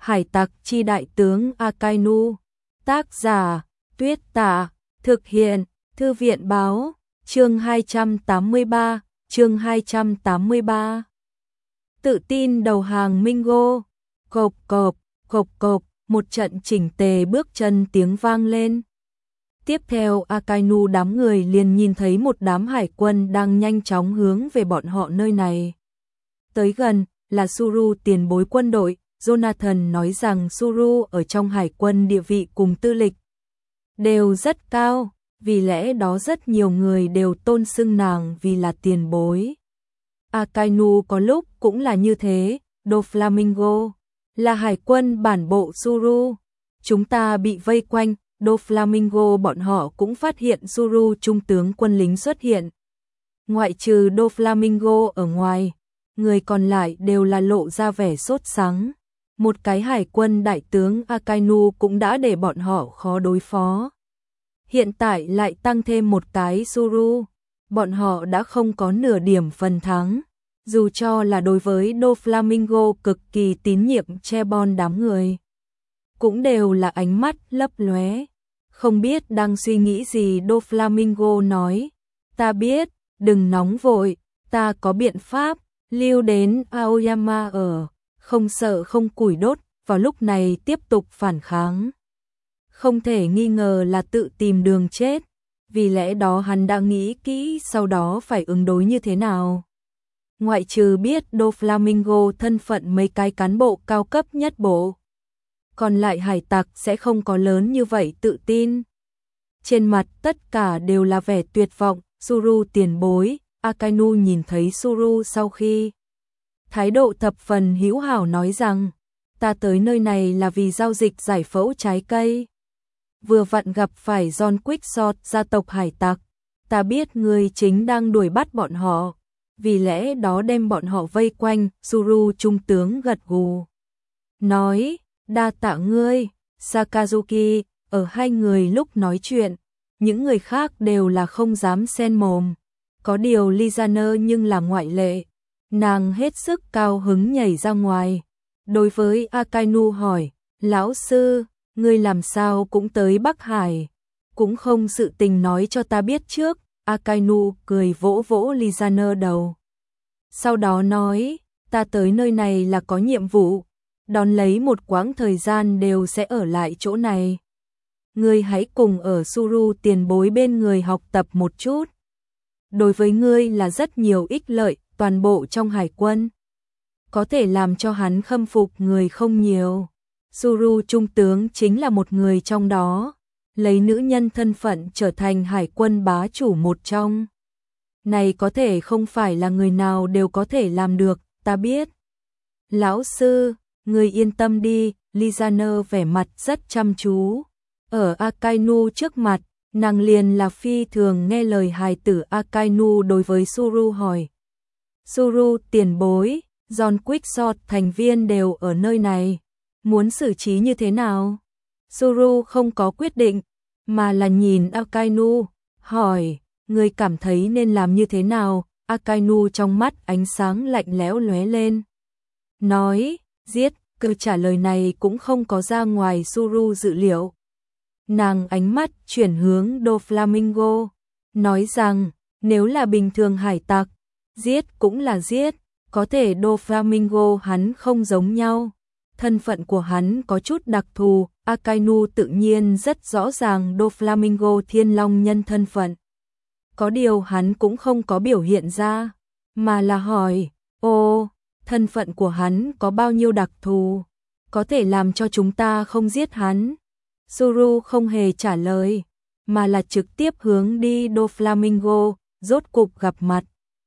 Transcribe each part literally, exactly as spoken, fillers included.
Hải tặc chi đại tướng Akainu. Tác giả Tuyết Tạ. Thực hiện Thư viện báo. Chương hai trăm tám mươi ba. Chương hai trăm tám mươi ba. Tự tin đầu hàng Mingo. Cộp cộp, cộp cộp, một trận chỉnh tề bước chân tiếng vang lên. Tiếp theo Akainu đám người liền nhìn thấy một đám hải quân đang nhanh chóng hướng về bọn họ nơi này. Tới gần là Suru, tiền bối quân đội. Jonathan nói rằng Suru ở trong hải quân địa vị cùng tư lịch đều rất cao, vì lẽ đó rất nhiều người đều tôn xưng nàng vì là tiền bối. Akainu có lúc cũng là như thế. Doflamingo là hải quân bản bộ Suru. Chúng ta bị vây quanh. Doflamingo bọn họ cũng phát hiện Suru trung tướng quân lính xuất hiện. Ngoại trừ Doflamingo ở ngoài, người còn lại đều là lộ ra vẻ sốt sắng. Một cái hải quân đại tướng Akainu cũng đã để bọn họ khó đối phó. Hiện tại lại tăng thêm một cái Suru, bọn họ đã không có nửa điểm phần thắng. Dù cho là đối với Doflamingo cực kỳ tín nhiệm Chebon, đám người cũng đều là ánh mắt lấp lóe. Không biết đang suy nghĩ gì. Doflamingo nói, ta biết, đừng nóng vội, ta có biện pháp. Lưu đến Aoyama ở, không sợ không củi đốt, vào lúc này tiếp tục phản kháng. Không thể nghi ngờ là tự tìm đường chết, vì lẽ đó hắn đã nghĩ kỹ sau đó phải ứng đối như thế nào. Ngoại trừ biết Doflamingo thân phận mấy cái cán bộ cao cấp nhất bộ, còn lại hải tặc sẽ không có lớn như vậy tự tin. Trên mặt tất cả đều là vẻ tuyệt vọng. Suru tiền bối. Akainu nhìn thấy Suru sau khi thái độ thập phần hữu hảo nói rằng, ta tới nơi này là vì giao dịch giải phẫu trái cây. Vừa vặn gặp phải John Quickshot, gia tộc hải tặc. Ta biết ngươi chính đang đuổi bắt bọn họ, vì lẽ đó đem bọn họ vây quanh. Suru trung tướng gật gù nói, đa tạ ngươi, Sakazuki. Ở hai người lúc nói chuyện, những người khác đều là không dám xen mồm. Có điều Lizaner nhưng là ngoại lệ. Nàng hết sức cao hứng nhảy ra ngoài. Đối với Akainu hỏi, lão sư, ngươi làm sao cũng tới Bắc Hải, cũng không sự tình nói cho ta biết trước. Akainu cười vỗ vỗ Lizaner đầu. Sau đó nói, ta tới nơi này là có nhiệm vụ, đón lấy một quãng thời gian đều sẽ ở lại chỗ này. Ngươi hãy cùng ở Suru tiền bối bên người học tập một chút. Đối với ngươi là rất nhiều ích lợi, toàn bộ trong hải quân có thể làm cho hắn khâm phục người không nhiều. Suru trung tướng chính là một người trong đó, lấy nữ nhân thân phận trở thành hải quân bá chủ một trong. Này có thể không phải là người nào đều có thể làm được, ta biết. Lão sư, ngươi yên tâm đi. Lizaner vẻ mặt rất chăm chú. Ở Akainu trước mặt, nàng liền là phi thường nghe lời hài tử. Akainu đối với Suru hỏi, Suru tiền bối, John Quickshot thành viên đều ở nơi này, muốn xử trí như thế nào? Suru không có quyết định, mà là nhìn Akainu, hỏi, người cảm thấy nên làm như thế nào? Akainu trong mắt ánh sáng lạnh lẽo lóe lên, nói, giết. Câu trả lời này cũng không có ra ngoài Suru dự liệu. Nàng ánh mắt chuyển hướng Doflamingo, nói rằng, nếu là bình thường hải tặc, giết cũng là giết, có thể Doflamingo hắn không giống nhau. Thân phận của hắn có chút đặc thù. Akainu tự nhiên rất rõ ràng Doflamingo thiên long nhân thân phận. Có điều hắn cũng không có biểu hiện ra, mà là hỏi, ô, thân phận của hắn có bao nhiêu đặc thù, có thể làm cho chúng ta không giết hắn? Suru không hề trả lời, mà là trực tiếp hướng đi Doflamingo. Rốt cục gặp mặt.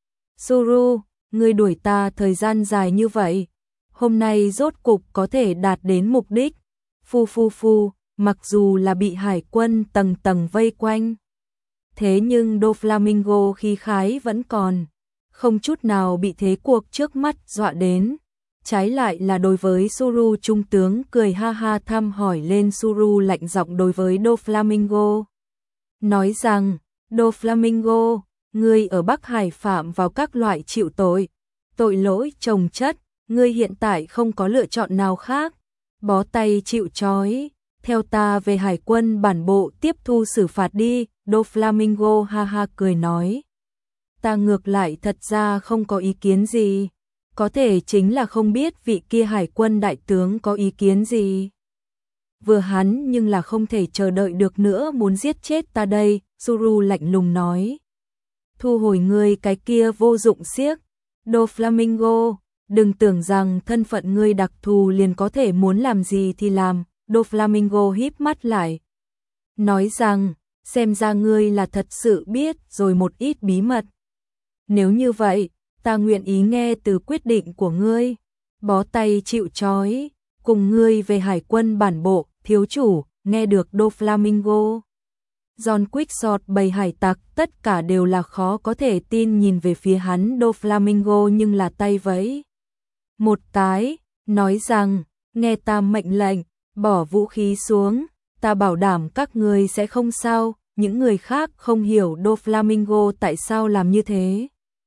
Suru, ngươi đuổi ta thời gian dài như vậy, hôm nay rốt cục có thể đạt đến mục đích. Phu phu phu, mặc dù là bị hải quân tầng tầng vây quanh, thế nhưng Doflamingo khí khái vẫn còn, không chút nào bị thế cuộc trước mắt dọa đến. Trái lại là đối với Suru trung tướng cười ha ha thăm hỏi lên. Suru lạnh giọng đối với Doflamingo, nói rằng, Doflamingo, ngươi ở Bắc Hải phạm vào các loại chịu tội, tội lỗi chồng chất, ngươi hiện tại không có lựa chọn nào khác, bó tay chịu trói, theo ta về hải quân bản bộ tiếp thu xử phạt đi, Doflamingo ha ha cười nói. Ta ngược lại thật ra không có ý kiến gì, có thể chính là không biết vị kia hải quân đại tướng có ý kiến gì. Vừa hắn nhưng là không thể chờ đợi được nữa, muốn giết chết ta đây, Zuru lạnh lùng nói. Thu hồi ngươi cái kia vô dụng xiếc, Doflamingo, đừng tưởng rằng thân phận ngươi đặc thù liền có thể muốn làm gì thì làm, Doflamingo híp mắt lại. Nói rằng, xem ra ngươi là thật sự biết rồi một ít bí mật. Nếu như vậy, ta nguyện ý nghe từ quyết định của ngươi, bó tay chịu trói, cùng ngươi về hải quân bản bộ, thiếu chủ, nghe được Doflamingo. John Quickshot bầy hải tặc tất cả đều là khó có thể tin nhìn về phía hắn Doflamingo nhưng là tay vẫy một cái, nói rằng, nghe ta mệnh lệnh, bỏ vũ khí xuống, ta bảo đảm các ngươi sẽ không sao. Những người khác không hiểu Doflamingo tại sao làm như thế.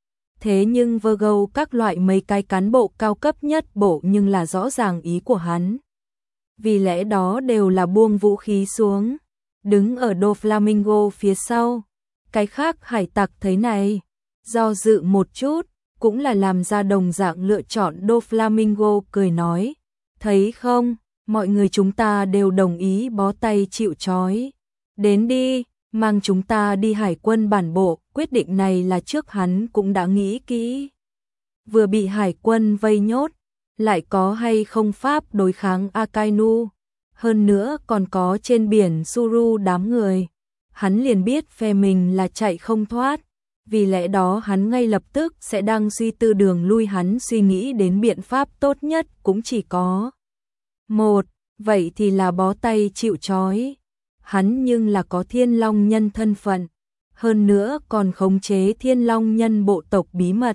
Thế nhưng Virgo các loại mấy cái cán bộ cao cấp nhất bộ nhưng là rõ ràng ý của hắn. Vì lẽ đó đều là buông vũ khí xuống, đứng ở Doflamingo phía sau. Cái khác hải tặc thấy này, do dự một chút, cũng là làm ra đồng dạng lựa chọn. Doflamingo cười nói, thấy không, mọi người chúng ta đều đồng ý bó tay chịu trói. Đến đi, mang chúng ta đi hải quân bản bộ, quyết định này là trước hắn cũng đã nghĩ kỹ. Vừa bị hải quân vây nhốt, lại có hay không pháp đối kháng Akainu, hơn nữa còn có trên biển Suru đám người. Hắn liền biết phe mình là chạy không thoát, vì lẽ đó hắn ngay lập tức sẽ đang suy tư đường lui. Hắn suy nghĩ đến biện pháp tốt nhất cũng chỉ có một, vậy thì là bó tay chịu trói. Hắn nhưng là có Thiên Long Nhân thân phận, hơn nữa còn khống chế Thiên Long Nhân bộ tộc bí mật.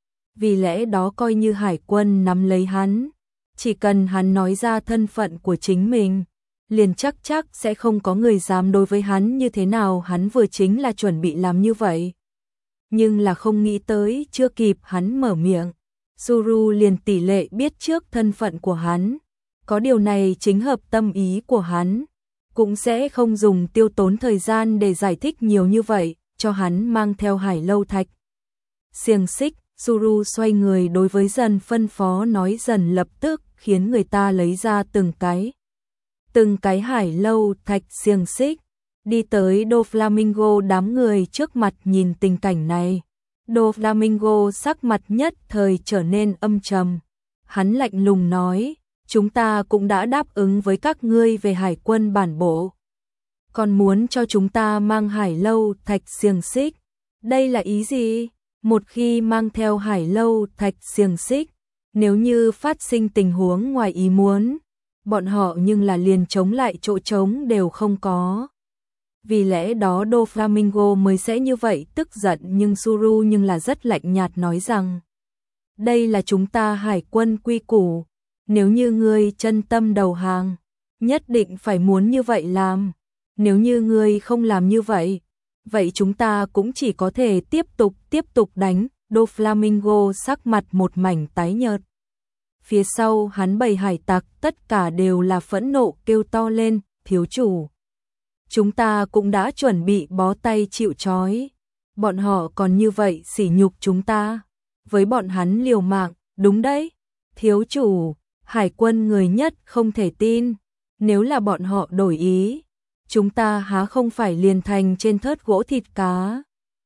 Vì lẽ đó coi như hải quân nắm lấy hắn, chỉ cần hắn nói ra thân phận của chính mình, liền chắc chắc sẽ không có người dám đối với hắn như thế nào. Hắn vừa chính là chuẩn bị làm như vậy, nhưng là không nghĩ tới chưa kịp hắn mở miệng, Suru liền tỷ lệ biết trước thân phận của hắn. Có điều này chính hợp tâm ý của hắn, cũng sẽ không dùng tiêu tốn thời gian để giải thích nhiều như vậy, cho hắn mang theo hải lâu thạch. Xiềng xích, Suru xoay người đối với Dần phân phó nói. Dần lập tức khiến người ta lấy ra từng cái, từng cái hải lâu thạch xiềng xích, đi tới Doflamingo đám người trước mặt. Nhìn tình cảnh này, Doflamingo sắc mặt nhất thời trở nên âm trầm. Hắn lạnh lùng nói, chúng ta cũng đã đáp ứng với các ngươi về hải quân bản bộ, còn muốn cho chúng ta mang hải lâu thạch xiềng xích. Đây là ý gì? Một khi mang theo hải lâu thạch xiềng xích, nếu như phát sinh tình huống ngoài ý muốn, bọn họ nhưng là liền chống lại chỗ trống đều không có. Vì lẽ đó Doflamingo mới sẽ như vậy tức giận, nhưng Suru nhưng là rất lạnh nhạt nói rằng, đây là chúng ta hải quân quy củ, nếu như ngươi chân tâm đầu hàng, nhất định phải muốn như vậy làm. Nếu như ngươi không làm như vậy, vậy chúng ta cũng chỉ có thể tiếp tục tiếp tục đánh. Doflamingo sắc mặt một mảnh tái nhợt. Phía sau hắn bầy hải tặc tất cả đều là phẫn nộ kêu to lên, thiếu chủ, chúng ta cũng đã chuẩn bị bó tay chịu trói, bọn họ còn như vậy sỉ nhục chúng ta, với bọn hắn liều mạng. Đúng đấy, thiếu chủ, hải quân người nhất không thể tin, nếu là bọn họ đổi ý, chúng ta há không phải liền thành trên thớt gỗ thịt cá.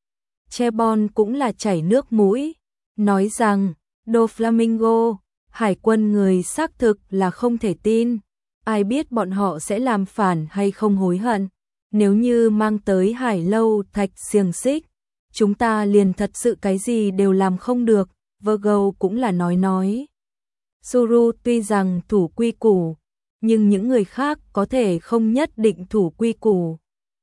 Chebon cũng là chảy nước mũi, nói rằng, Doflamingo, hải quân người xác thực là không thể tin, ai biết bọn họ sẽ làm phản hay không hối hận. Nếu như mang tới hải lâu thạch xiềng xích, chúng ta liền thật sự cái gì đều làm không được. Virgo cũng là nói nói. Suru tuy rằng thủ quy củ, nhưng những người khác có thể không nhất định thủ quy củ.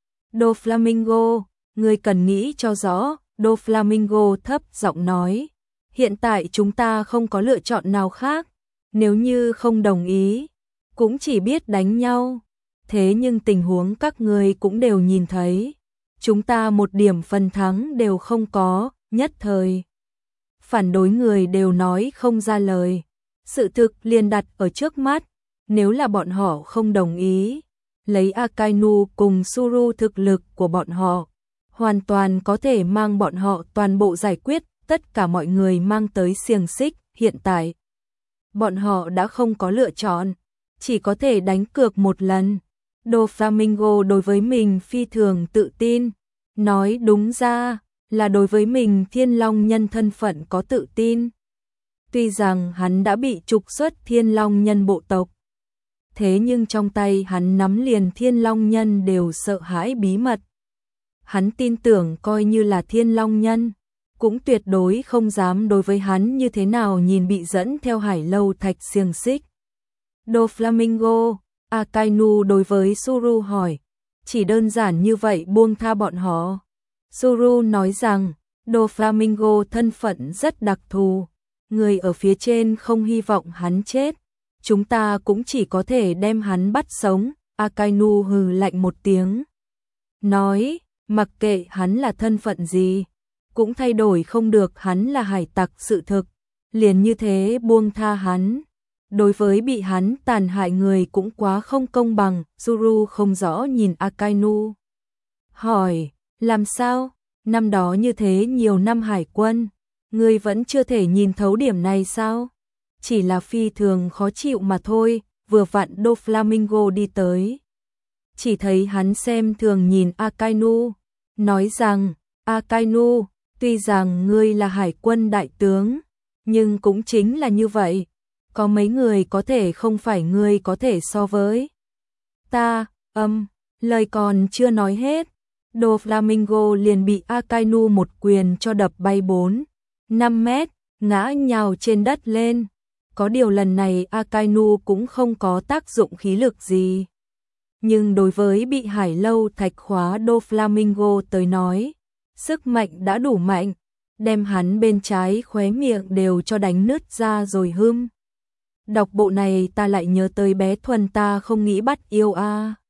Doflamingo, ngươi cần nghĩ cho rõ. Doflamingo thấp giọng nói, hiện tại chúng ta không có lựa chọn nào khác, nếu như không đồng ý, cũng chỉ biết đánh nhau. Thế nhưng tình huống các ngươi cũng đều nhìn thấy, chúng ta một điểm phần thắng đều không có. Nhất thời, phản đối người đều nói không ra lời, sự thực liền đặt ở trước mắt. Nếu là bọn họ không đồng ý, lấy Akainu cùng Suru thực lực của bọn họ, hoàn toàn có thể mang bọn họ toàn bộ giải quyết tất cả mọi người mang tới xiềng xích. Hiện tại, bọn họ đã không có lựa chọn, chỉ có thể đánh cược một lần. Doflamingo đối với mình phi thường tự tin, nói đúng ra là đối với mình Thiên Long Nhân thân phận có tự tin. Tuy rằng hắn đã bị trục xuất Thiên Long Nhân bộ tộc, thế nhưng trong tay hắn nắm liền Thiên Long Nhân đều sợ hãi bí mật. Hắn tin tưởng coi như là Thiên Long Nhân, cũng tuyệt đối không dám đối với hắn như thế nào nhìn bị dẫn theo Hải Lâu Thạch xiềng xích. Doflamingo, Akainu đối với Suru hỏi, chỉ đơn giản như vậy buông tha bọn họ. Suru nói rằng, Doflamingo thân phận rất đặc thù, người ở phía trên không hy vọng hắn chết, chúng ta cũng chỉ có thể đem hắn bắt sống. Akainu hừ lạnh một tiếng, nói, mặc kệ hắn là thân phận gì, cũng thay đổi không được hắn là hải tặc sự thực, liền như thế buông tha hắn. Đối với bị hắn tàn hại người cũng quá không công bằng. Suru không rõ nhìn Akainu, hỏi, làm sao, năm đó như thế nhiều năm hải quân, ngươi vẫn chưa thể nhìn thấu điểm này sao? Chỉ là phi thường khó chịu mà thôi. Vừa vặn Doflamingo đi tới, chỉ thấy hắn xem thường nhìn Akainu, nói rằng, Akainu, tuy rằng ngươi là hải quân đại tướng, nhưng cũng chính là như vậy, có mấy người có thể không phải ngươi có thể so với ta. Âm, lời còn chưa nói hết, Doflamingo liền bị Akainu một quyền cho đập bay bốn, năm mét, ngã nhào trên đất lên. Có điều lần này Akainu cũng không có tác dụng khí lực gì. Nhưng đối với bị Hải Lâu Thạch khóa Doflamingo tới nói, sức mạnh đã đủ mạnh, đem hắn bên trái khóe miệng đều cho đánh nứt ra rồi hưng. Đọc bộ này ta lại nhớ tới bé Thuần ta không nghĩ bắt yêu a.